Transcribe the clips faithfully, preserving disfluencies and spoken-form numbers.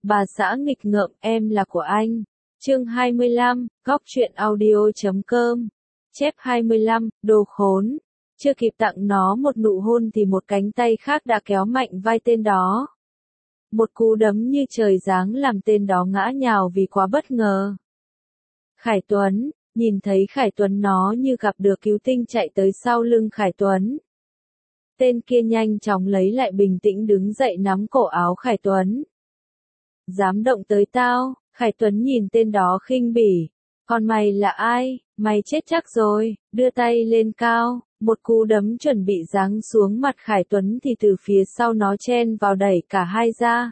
Bà xã nghịch ngợm, em là của anh. Chương hai mươi lăm, góc truyện audio chấm com. Chép hai mươi lăm, đồ khốn. Chưa kịp tặng nó một nụ hôn thì một cánh tay khác đã kéo mạnh vai tên đó. Một cú đấm như trời giáng làm tên đó ngã nhào vì quá bất ngờ. Khải Tuấn, nhìn thấy Khải Tuấn nó như gặp được cứu tinh chạy tới sau lưng Khải Tuấn. Tên kia nhanh chóng lấy lại bình tĩnh đứng dậy nắm cổ áo Khải Tuấn. Dám động tới tao, Khải Tuấn nhìn tên đó khinh bỉ. Còn mày là ai, mày chết chắc rồi, đưa tay lên cao, một cú đấm chuẩn bị giáng xuống mặt Khải Tuấn thì từ phía sau nó chen vào đẩy cả hai ra.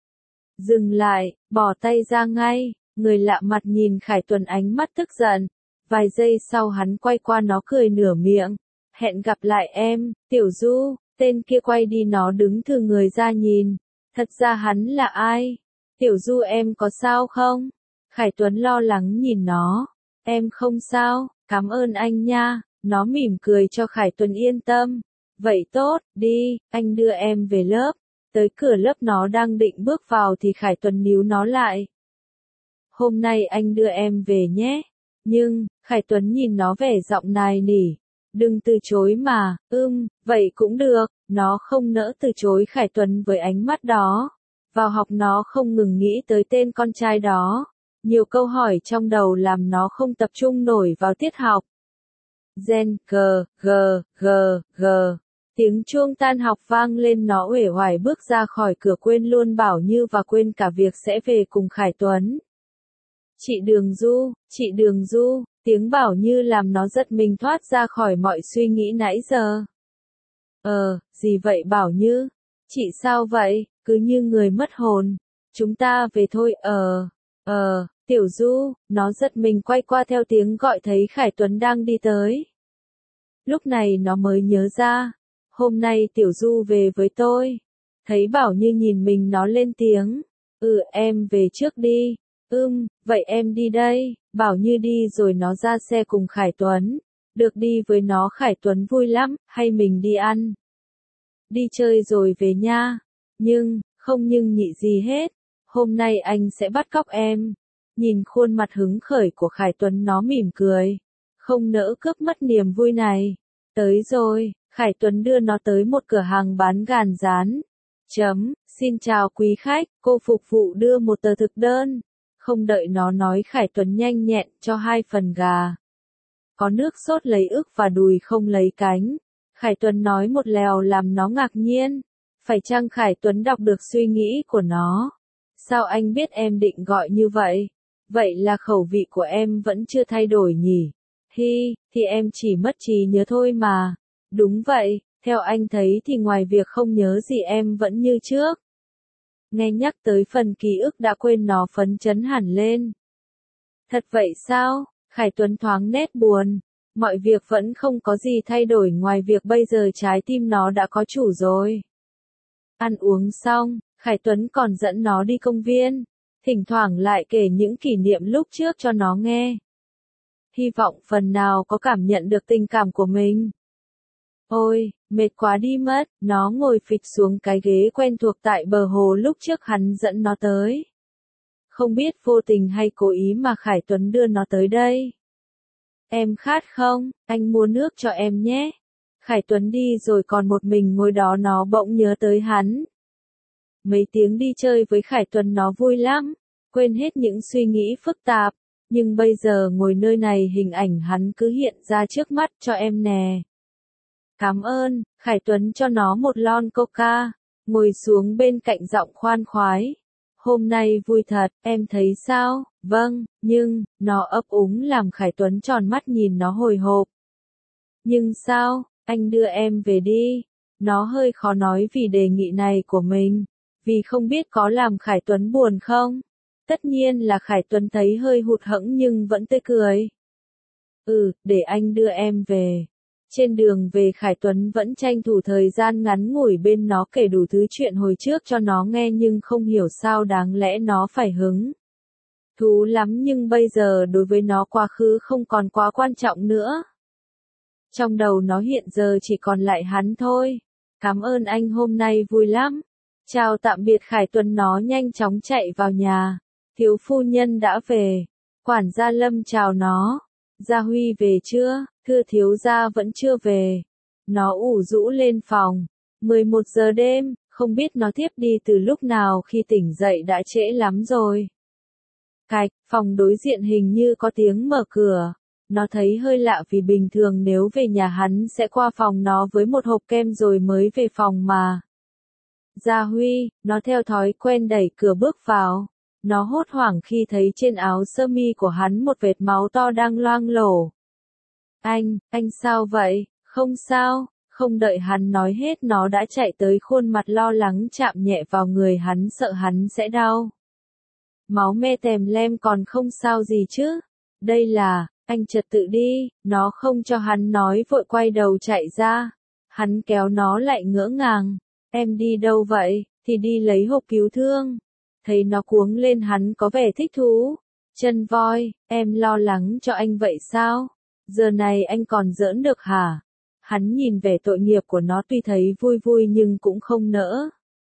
Dừng lại, bỏ tay ra ngay, người lạ mặt nhìn Khải Tuấn ánh mắt tức giận. Vài giây sau hắn quay qua nó cười nửa miệng. Hẹn gặp lại em, Tiểu Du, tên kia quay đi nó đứng thừ người ra nhìn. Thật ra hắn là ai? Tiểu Du em có sao không? Khải Tuấn lo lắng nhìn nó. Em không sao, cảm ơn anh nha. Nó mỉm cười cho Khải Tuấn yên tâm. Vậy tốt, đi, anh đưa em về lớp. Tới cửa lớp nó đang định bước vào thì Khải Tuấn níu nó lại. Hôm nay anh đưa em về nhé. Nhưng, Khải Tuấn nhìn nó vẻ giọng nài nỉ. Đừng từ chối mà, ưm, vậy cũng được. Nó không nỡ từ chối Khải Tuấn với ánh mắt đó. Vào học nó không ngừng nghĩ tới tên con trai đó. Nhiều câu hỏi trong đầu làm nó không tập trung nổi vào tiết học. Gen, g, g, g, g. Tiếng chuông tan học vang lên nó uể oải bước ra khỏi cửa quên luôn Bảo Như và quên cả việc sẽ về cùng Khải Tuấn. Chị Đường Du, chị Đường Du, tiếng Bảo Như làm nó giật mình thoát ra khỏi mọi suy nghĩ nãy giờ. Ờ, gì vậy Bảo Như? Chị sao vậy, cứ như người mất hồn. Chúng ta về thôi, ờ, ờ, Tiểu Du, nó giật mình quay qua theo tiếng gọi thấy Khải Tuấn đang đi tới. Lúc này nó mới nhớ ra, hôm nay Tiểu Du về với tôi. Thấy Bảo Như nhìn mình nó lên tiếng, ừ em về trước đi, ưm, vậy em đi đây, Bảo Như đi rồi nó ra xe cùng Khải Tuấn. Được đi với nó Khải Tuấn vui lắm, hay mình đi ăn? Đi chơi rồi về nha. Nhưng, không nhưng nhị gì hết. Hôm nay anh sẽ bắt cóc em. Nhìn khuôn mặt hứng khởi của Khải Tuấn nó mỉm cười. Không nỡ cướp mất niềm vui này. Tới rồi, Khải Tuấn đưa nó tới một cửa hàng bán gàn rán. Chấm, xin chào quý khách, cô phục vụ đưa một tờ thực đơn. Không đợi nó nói Khải Tuấn nhanh nhẹn cho hai phần gà. Có nước sốt lấy ức và đùi không lấy cánh. Khải Tuấn nói một lèo làm nó ngạc nhiên. Phải chăng Khải Tuấn đọc được suy nghĩ của nó? Sao anh biết em định gọi như vậy? Vậy là khẩu vị của em vẫn chưa thay đổi nhỉ? Hi, thì em chỉ mất trí nhớ thôi mà. Đúng vậy, theo anh thấy thì ngoài việc không nhớ gì em vẫn như trước. Nghe nhắc tới phần ký ức đã quên nó phấn chấn hẳn lên. Thật vậy sao? Khải Tuấn thoáng nét buồn. Mọi việc vẫn không có gì thay đổi ngoài việc bây giờ trái tim nó đã có chủ rồi. Ăn uống xong, Khải Tuấn còn dẫn nó đi công viên. Thỉnh thoảng lại kể những kỷ niệm lúc trước cho nó nghe. Hy vọng phần nào có cảm nhận được tình cảm của mình. Ôi, mệt quá đi mất, nó ngồi phịch xuống cái ghế quen thuộc tại bờ hồ lúc trước hắn dẫn nó tới. Không biết vô tình hay cố ý mà Khải Tuấn đưa nó tới đây. Em khát không, anh mua nước cho em nhé. Khải Tuấn đi rồi còn một mình ngồi đó nó bỗng nhớ tới hắn. Mấy tiếng đi chơi với Khải Tuấn nó vui lắm, quên hết những suy nghĩ phức tạp. Nhưng bây giờ ngồi nơi này hình ảnh hắn cứ hiện ra trước mắt cho em nè. Cảm ơn, Khải Tuấn cho nó một lon coca, ngồi xuống bên cạnh giọng khoan khoái. Hôm nay vui thật, em thấy sao? Vâng, nhưng, nó ấp úng làm Khải Tuấn tròn mắt nhìn nó hồi hộp. Nhưng sao, anh đưa em về đi. Nó hơi khó nói vì đề nghị này của mình, vì không biết có làm Khải Tuấn buồn không? Tất nhiên là Khải Tuấn thấy hơi hụt hẫng nhưng vẫn tươi cười. Ừ, để anh đưa em về. Trên đường về Khải Tuấn vẫn tranh thủ thời gian ngắn ngủi bên nó kể đủ thứ chuyện hồi trước cho nó nghe nhưng không hiểu sao đáng lẽ nó phải hứng thú lắm nhưng bây giờ đối với nó quá khứ không còn quá quan trọng nữa. Trong đầu nó hiện giờ chỉ còn lại hắn thôi. Cảm ơn anh hôm nay vui lắm. Chào tạm biệt Khải Tuấn, nó nhanh chóng chạy vào nhà. Thiếu phu nhân đã về. Quản gia Lâm chào nó. Gia Huy về chưa? Thưa thiếu gia vẫn chưa về. Nó ủ rũ lên phòng. mười một giờ đêm, không biết nó thiếp đi từ lúc nào, khi tỉnh dậy đã trễ lắm rồi. Cạch, phòng đối diện hình như có tiếng mở cửa. Nó thấy hơi lạ vì bình thường nếu về nhà hắn sẽ qua phòng nó với một hộp kem rồi mới về phòng mà. Gia Huy, nó theo thói quen đẩy cửa bước vào. Nó hốt hoảng khi thấy trên áo sơ mi của hắn một vệt máu to đang loang lổ. Anh, anh sao vậy? Không sao. Không đợi hắn nói hết, nó đã chạy tới, khuôn mặt lo lắng chạm nhẹ vào người hắn, sợ hắn sẽ đau. Máu me tèm lem, còn không sao gì chứ? Đây là, anh trật tự đi. Nó không cho hắn nói, vội quay đầu chạy ra. Hắn kéo nó lại ngỡ ngàng. Em đi đâu vậy? Thì đi lấy hộp cứu thương. Thấy nó cuống lên, hắn có vẻ thích thú. Chân voi, em lo lắng cho anh vậy sao? Giờ này anh còn giỡn được hả? Hắn nhìn vẻ tội nghiệp của nó, tuy thấy vui vui nhưng cũng không nỡ.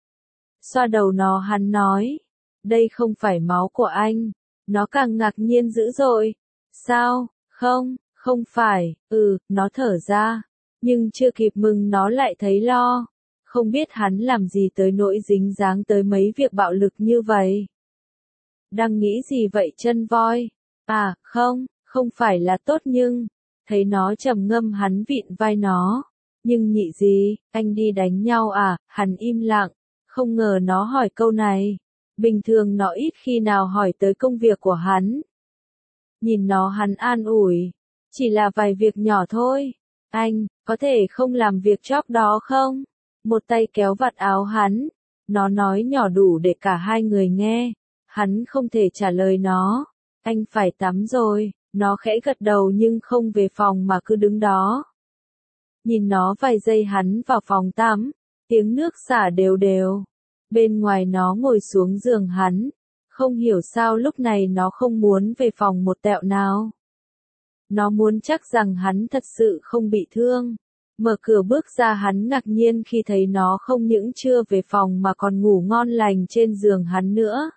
Xoa đầu nó, hắn nói. Đây không phải máu của anh. Nó càng ngạc nhiên dữ dội. Sao? Không, không phải. Ừ, nó thở ra. Nhưng chưa kịp mừng nó lại thấy lo. Không biết hắn làm gì tới nỗi dính dáng tới mấy việc bạo lực như vậy. Đang nghĩ gì vậy chân voi? À, không, không phải là tốt nhưng... Thấy nó trầm ngâm, hắn vịn vai nó. Nhưng nhị gì, anh đi đánh nhau à? Hắn im lặng. Không ngờ nó hỏi câu này. Bình thường nó ít khi nào hỏi tới công việc của hắn. Nhìn nó, hắn an ủi. Chỉ là vài việc nhỏ thôi. Anh, có thể không làm việc job đó không? Một tay kéo vạt áo hắn. Nó nói nhỏ đủ để cả hai người nghe. Hắn không thể trả lời nó. Anh phải tắm rồi. Nó khẽ gật đầu nhưng không về phòng mà cứ đứng đó. Nhìn nó vài giây, hắn vào phòng tắm. Tiếng nước xả đều đều. Bên ngoài nó ngồi xuống giường hắn. Không hiểu sao lúc này nó không muốn về phòng một tẹo nào. Nó muốn chắc rằng hắn thật sự không bị thương. Mở cửa bước ra, hắn ngạc nhiên khi thấy nó không những chưa về phòng mà còn ngủ ngon lành trên giường hắn nữa.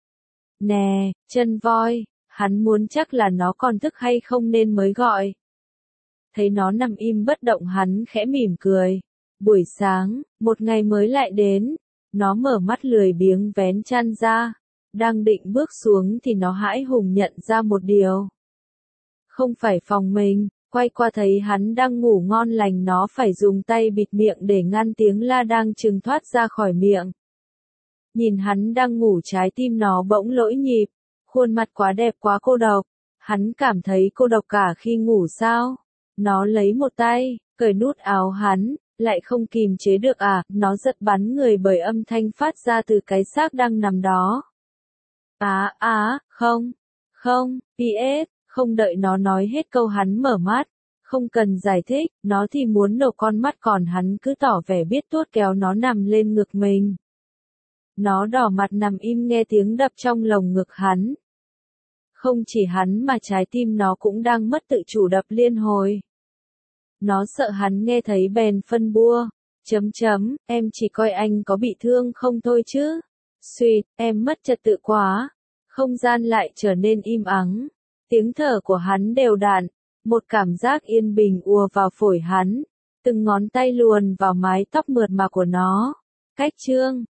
Nè, chân voi, hắn muốn chắc là nó còn thức hay không nên mới gọi. Thấy nó nằm im bất động, hắn khẽ mỉm cười. Buổi sáng, một ngày mới lại đến. Nó mở mắt lười biếng vén chăn ra. Đang định bước xuống thì nó hãi hùng nhận ra một điều. Không phải phòng mình. Quay qua thấy hắn đang ngủ ngon lành, nó phải dùng tay bịt miệng để ngăn tiếng la đang trừng thoát ra khỏi miệng. Nhìn hắn đang ngủ, trái tim nó bỗng lỗi nhịp. Khuôn mặt quá đẹp, quá cô độc. Hắn cảm thấy cô độc cả khi ngủ sao? Nó lấy một tay, cởi nút áo hắn, lại không kìm chế được à, nó giật bắn người bởi âm thanh phát ra từ cái xác đang nằm đó. Á á, không, không, pê ét, không đợi nó nói hết câu hắn mở mắt. Không cần giải thích, nó thì muốn nổ con mắt, còn hắn cứ tỏ vẻ biết tuốt, kéo nó nằm lên ngực mình. Nó đỏ mặt nằm im nghe tiếng đập trong lồng ngực hắn. Không chỉ hắn mà trái tim nó cũng đang mất tự chủ đập liên hồi. Nó sợ hắn nghe thấy bèn phân bua. Chấm chấm, em chỉ coi anh có bị thương không thôi chứ. Suýt, em mất trật tự quá. Không gian lại trở nên im ắng. Tiếng thở của hắn đều đặn. Một cảm giác yên bình ùa vào phổi hắn. Từng ngón tay luồn vào mái tóc mượt mà của nó. Cách chương